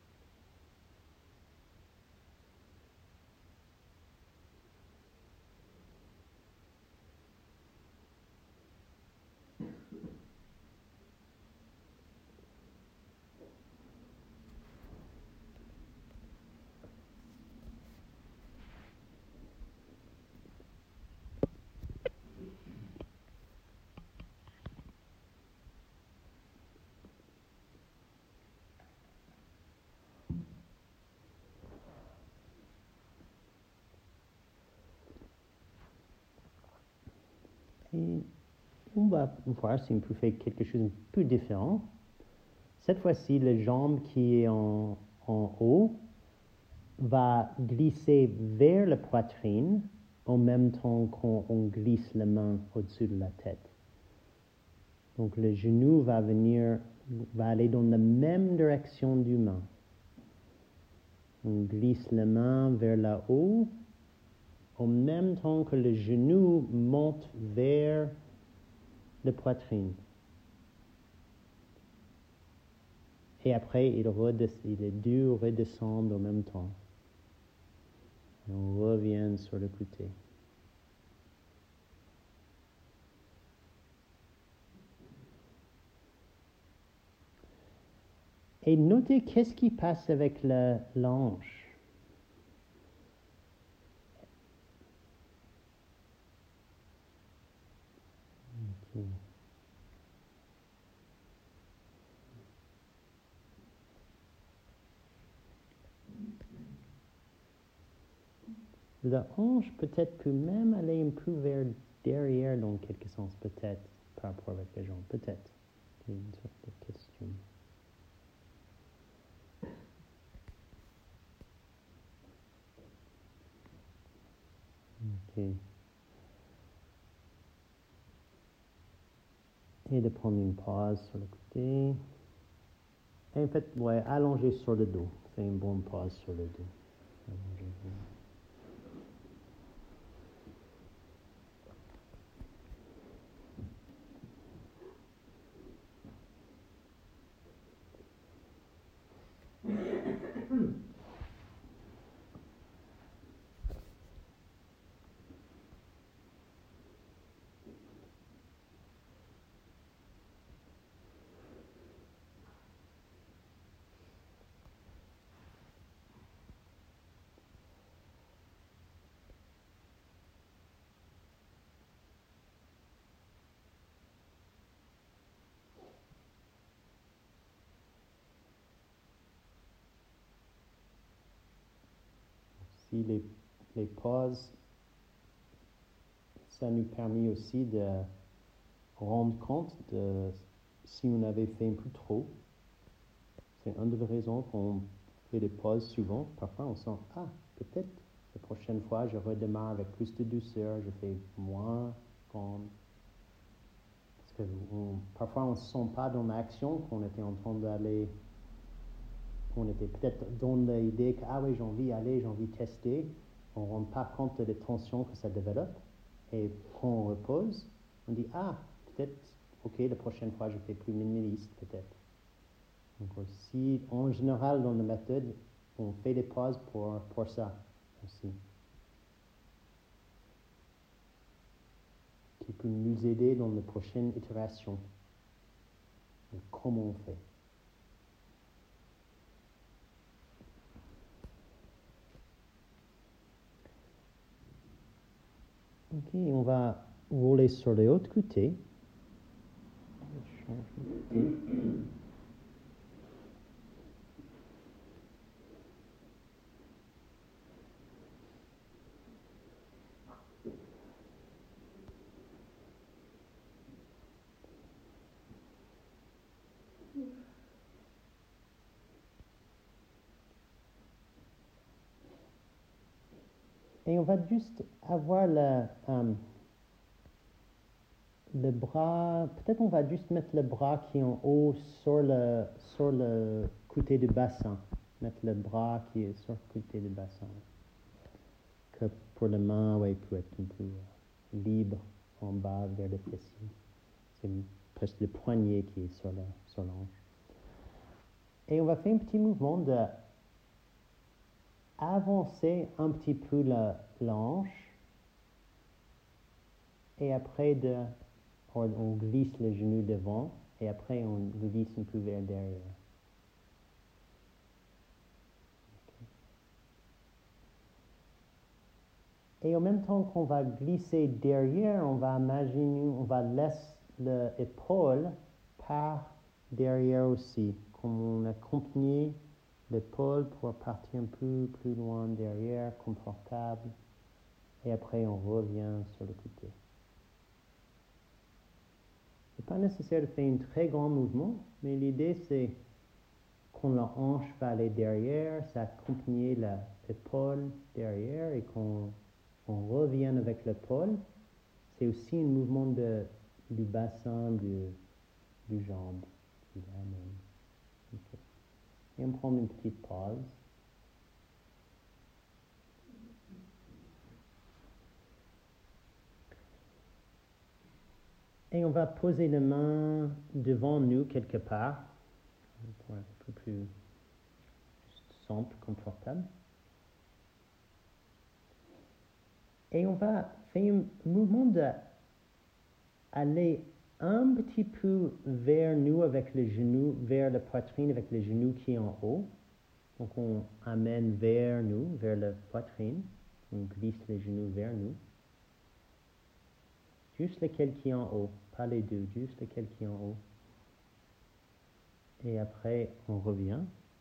Et on va voir si on peut faire quelque chose de peu différent. Cette fois-ci, la jambe qui est en haut va glisser vers la poitrine en même temps qu'on glisse la main au-dessus de la tête. Donc le genou va aller dans la même direction du main. On glisse la main vers là-haut en même temps que le genou monte vers la poitrine. Et après, les deux redescendent en même temps. Et on revient sur le côté. Et notez qu'est-ce qui passe avec la hanche. Okay. La hanche peut-être peut même aller un peu vers derrière dans quelque sens, peut-être, par rapport avec les jambes, peut-être. C'est une sorte de question. Ok. Et de prendre une pause sur le côté. Et en fait, ouais, allonger sur le dos. Fais une bonne pause sur le dos. Allongez-vous. Si les pauses, ça nous permet aussi de rendre compte de si on avait fait un peu trop. C'est une des raisons qu'on fait des pauses souvent. Parfois, on sent, peut-être la prochaine fois, je redémarre avec plus de douceur, je fais moins grande. Parce que parfois, on ne se sent pas dans l'action qu'on était en train d'aller. On était peut-être dans l'idée que, oui, j'ai envie d'aller, j'ai envie de tester. On ne rend pas compte des tensions que ça développe. Et quand on repose, on dit, peut-être, ok, la prochaine fois, je fais plus minimaliste, peut-être. Donc aussi, en général, dans la méthode, on fait des pauses pour ça aussi. Qui peut nous aider dans la prochaine itération. Donc, comment on fait. Ok, on va rouler sur les autres côtés. Je change de côté. Et on va juste avoir le bras, peut-être on va juste mettre le bras qui est en haut sur le côté du bassin. Mettre le bras qui est sur le côté du bassin. Que pour les mains, il peut être un peu libre en bas vers le fessier. C'est presque le poignet qui est sur l'ange. Et on va faire un petit mouvement de avancer un petit peu la hanche et après on glisse le genou devant et après on glisse un peu vers derrière. Et en même temps qu'on va glisser derrière, on va laisser l'épaule par derrière aussi, comme on accompagne l'épaule pour partir un peu plus loin derrière, confortable. Et après, on revient sur le côté. C'est pas nécessaire de faire un très grand mouvement, mais l'idée c'est quand la hanche va aller derrière, ça accompagne l'épaule derrière et qu'on revient avec l'épaule. C'est aussi un mouvement du bassin, du jambe. Okay. Et on prend une petite pause. Et on va poser les mains devant nous quelque part, pour un peu plus simple, confortable. Et on va faire un mouvement d'aller un petit peu vers nous avec les genoux, vers la poitrine avec les genoux qui est en haut. Donc on amène vers nous, vers la poitrine. On glisse les genoux vers nous. Juste lequel qui est en haut, pas les deux, juste lequel qui est en haut. Et après, on revient.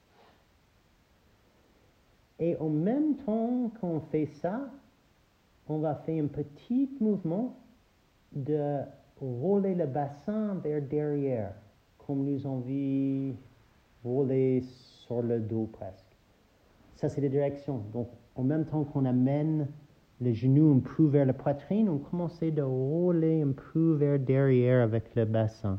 Et en même temps qu'on fait ça, on va faire un petit mouvement de rouler le bassin vers derrière, comme nous envie rouler sur le dos presque. Ça, c'est la direction. Donc, en même temps qu'on amène les genoux un peu vers la poitrine, on commence de rouler un peu vers derrière avec le bassin.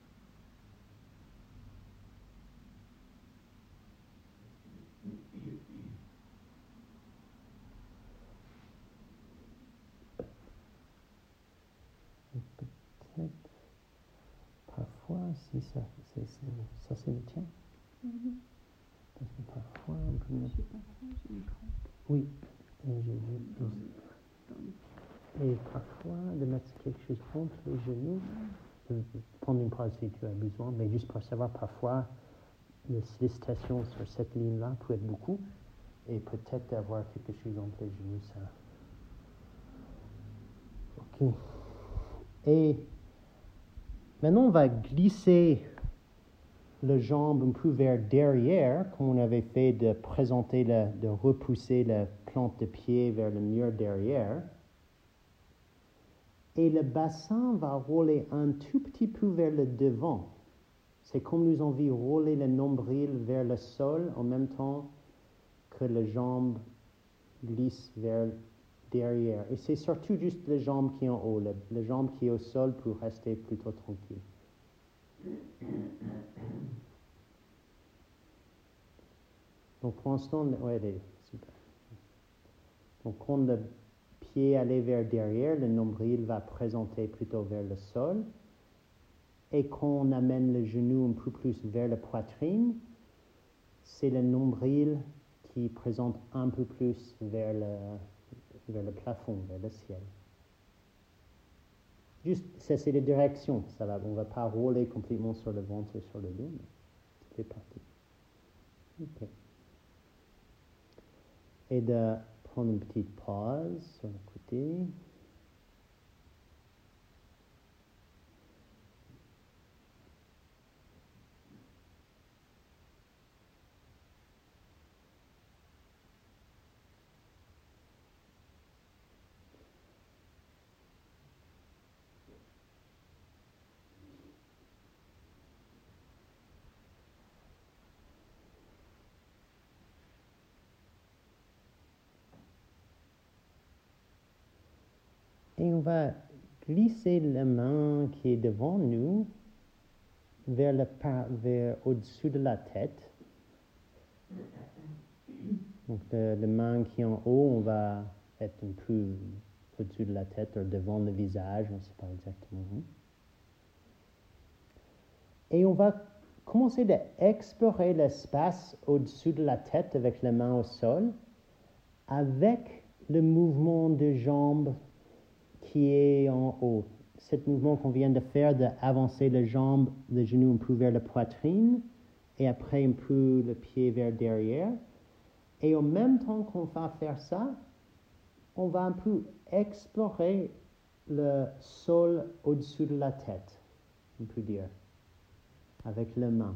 Peut-être, parfois, si ça c'est le tien. Parce que parfois, on peut mettre... Je sais pas trop, j'ai une crampe. Oui, et j'ai vu. Et parfois, de mettre quelque chose contre les genoux, prendre une pause si tu as besoin, mais juste pour savoir, parfois, les sollicitations sur cette ligne-là peut être beaucoup, et peut-être d'avoir quelque chose entre les genoux, ça. Ok. Et maintenant, on va glisser la jambe un peu vers derrière, comme on avait fait de présenter, de repousser la plante de pied vers le mur derrière. Et le bassin va rouler un tout petit peu vers le devant. C'est comme nous envie rouler le nombril vers le sol en même temps que la jambe glisse vers derrière. Et c'est surtout juste la jambe qui est en haut. La jambe qui est au sol pour rester plutôt tranquille. Donc pour l'instant, ouais, super. Donc quand le pied allait vers derrière, le nombril va présenter plutôt vers le sol. Et quand on amène le genou un peu plus vers la poitrine, c'est le nombril qui présente un peu plus vers le plafond, vers le ciel. Juste, ça c'est la direction. On ne va pas rouler complètement sur le ventre et sur le dos, mais ça fait partie. Ok. Et de prendre une petite pause sur le côté. Et on va glisser la main qui est devant nous vers au-dessus de la tête. Donc la main qui est en haut, on va être un peu au-dessus de la tête ou devant le visage, on ne sait pas exactement où. Et on va commencer à explorer l'espace au-dessus de la tête avec la main au sol, avec le mouvement de jambes qui est en haut. Ce mouvement qu'on vient de faire d'avancer les jambes, les genoux un peu vers la poitrine et après un peu le pied vers derrière. Et en même temps qu'on va faire ça, on va un peu explorer le sol au-dessus de la tête, on peut dire, avec les mains.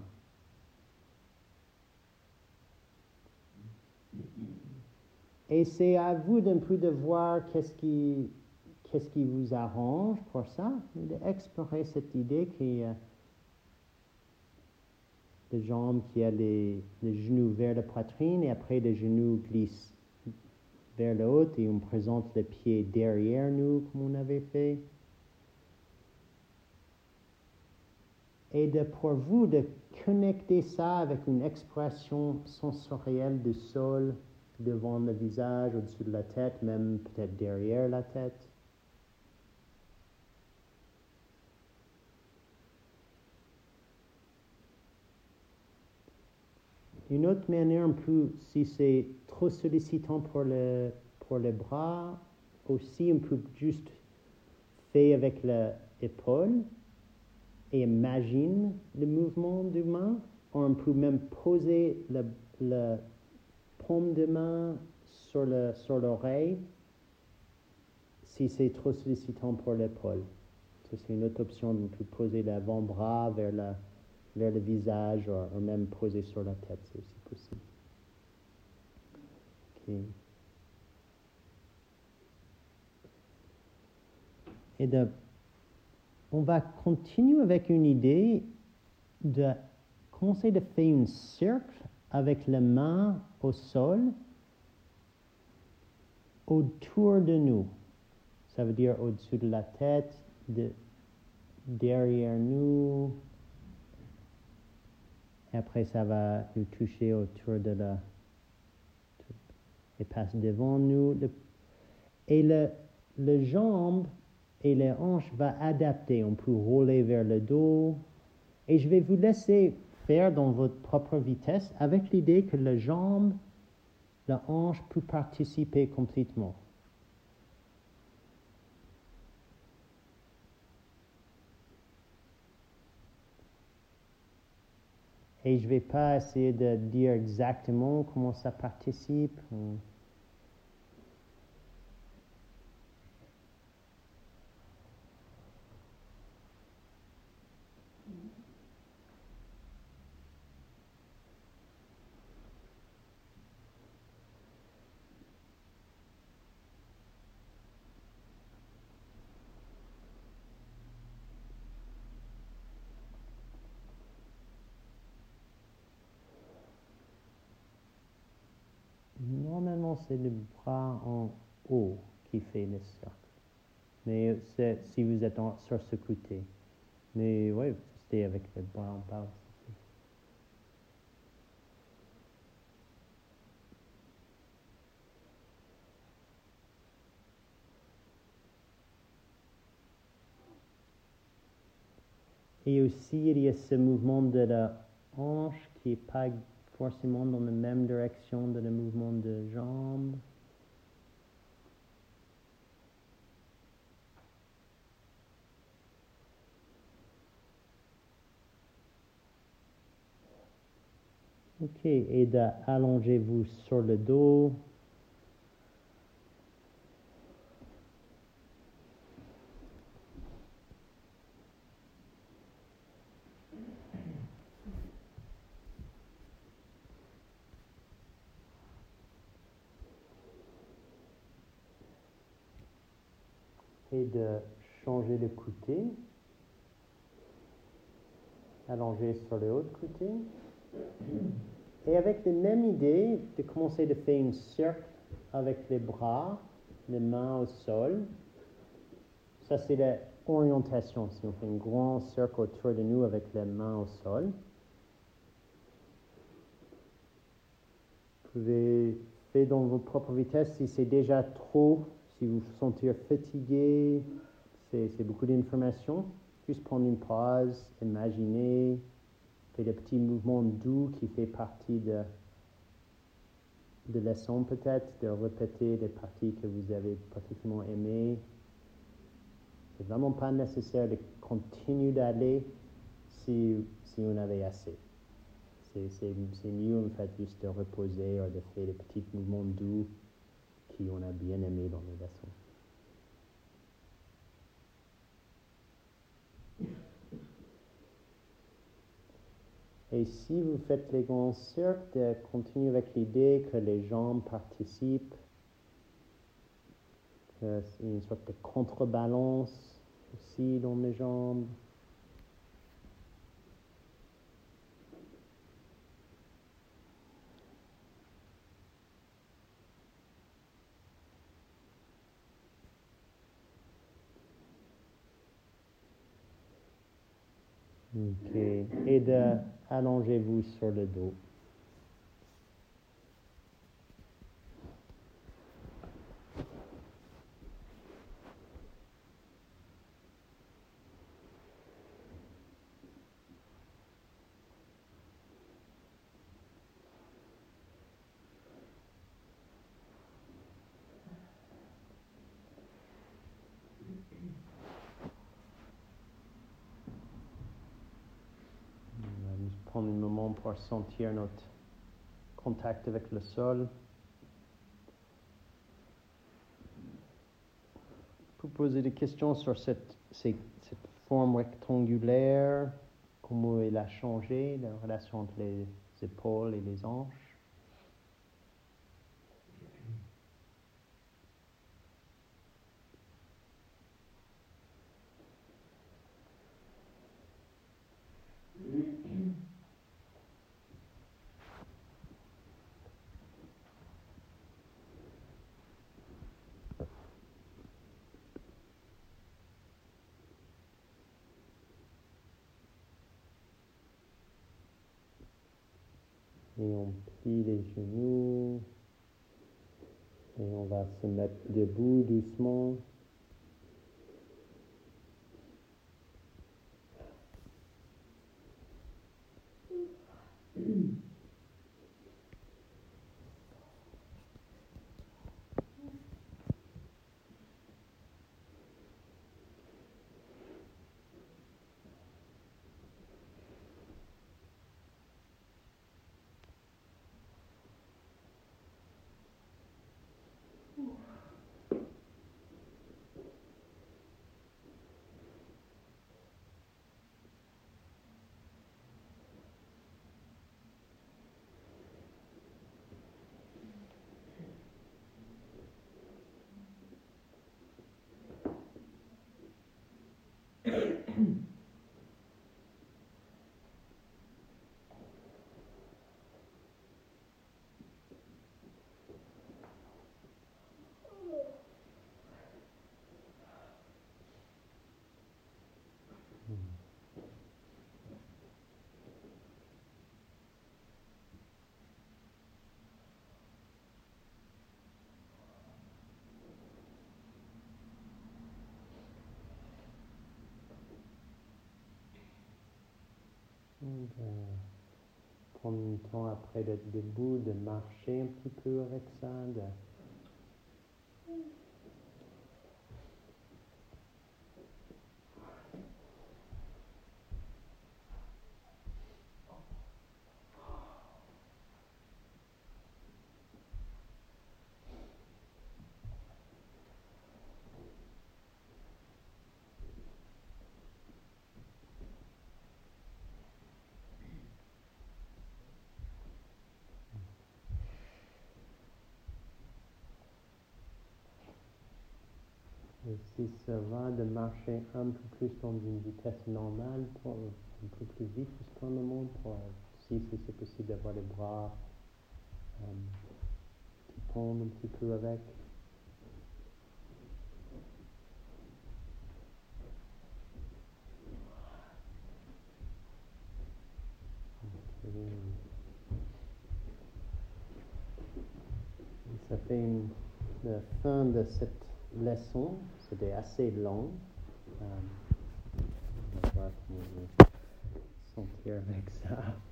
Et c'est à vous d'un peu de voir qu'est-ce qui vous arrange pour ça, d'explorer cette idée qu'il y a les jambes qui a les genoux vers la poitrine et après les genoux glissent vers le haut et on présente le pied derrière nous comme on avait fait. Et pour vous de connecter ça avec une expression sensorielle du sol devant le visage, au-dessus de la tête, même peut-être derrière la tête. Une autre manière, un peu, si c'est trop sollicitant pour les bras, aussi on peut juste faire avec l'épaule et imagine le mouvement de main. On peut même poser la paume de main sur l'oreille si c'est trop sollicitant pour l'épaule. Ça, c'est une autre option. On peut poser l'avant-bras vers le visage ou même poser sur la tête. C'est aussi possible. Ok. Et on va continuer avec une idée de commencer de faire un cercle avec les mains au sol autour de nous. Ça veut dire au-dessus de la tête, derrière nous. Et après, ça va nous toucher autour de et passe devant nous. Et les jambes et les hanches vont adapter. On peut rouler vers le dos. Et je vais vous laisser faire dans votre propre vitesse avec l'idée que les jambes, la hanche peut participer complètement. Et je ne vais pas essayer de dire exactement comment ça participe. Normalement, c'est le bras en haut qui fait le cercle. Mais c'est si vous êtes sur ce côté. Mais oui, c'est avec le bras en bas aussi. Et aussi, il y a ce mouvement de la hanche qui n'est pas forcément dans la même direction de le mouvement de jambe. Ok, et d'allongez-vous sur le dos. Et de changer de côté. Allonger sur le autre côté. Et avec la même idée, de commencer de faire un cercle avec les bras, les mains au sol. Ça, c'est l'orientation. Si on fait un grand cercle autour de nous avec les mains au sol. Vous pouvez faire dans votre propre vitesse si c'est déjà trop, si vous vous sentez fatigué, c'est beaucoup d'informations. Juste prendre une pause, imaginer, faire des petits mouvements doux qui font partie de leçons peut-être, de répéter des parties que vous avez particulièrement aimées. C'est vraiment pas nécessaire de continuer d'aller si on avait assez. C'est mieux en fait juste de reposer ou de faire des petits mouvements doux qu'on a bien aimés dans les leçons. Et si vous faites les grands cercles, continuez avec l'idée que les jambes participent, que c'est une sorte de contrebalance aussi dans les jambes. Ok. Et allongez-vous sur le dos. prendre un moment pour sentir notre contact avec le sol. Vous poser des questions sur cette forme rectangulaire, comment elle a changé, la relation entre les épaules et les hanches. Et on plie les genoux. Et on va se mettre debout doucement. On va prendre le temps après d'être debout, de marcher un petit peu avec ça, et si ça va, de marcher un peu plus dans une vitesse normale, pour un peu plus vite jusqu'à le moment, pour si c'est possible d'avoir les bras qui pendent un petit peu avec. Ça fait la fin de cette leçon. C'était assez long. On va voir comment je vais sentir avec ça.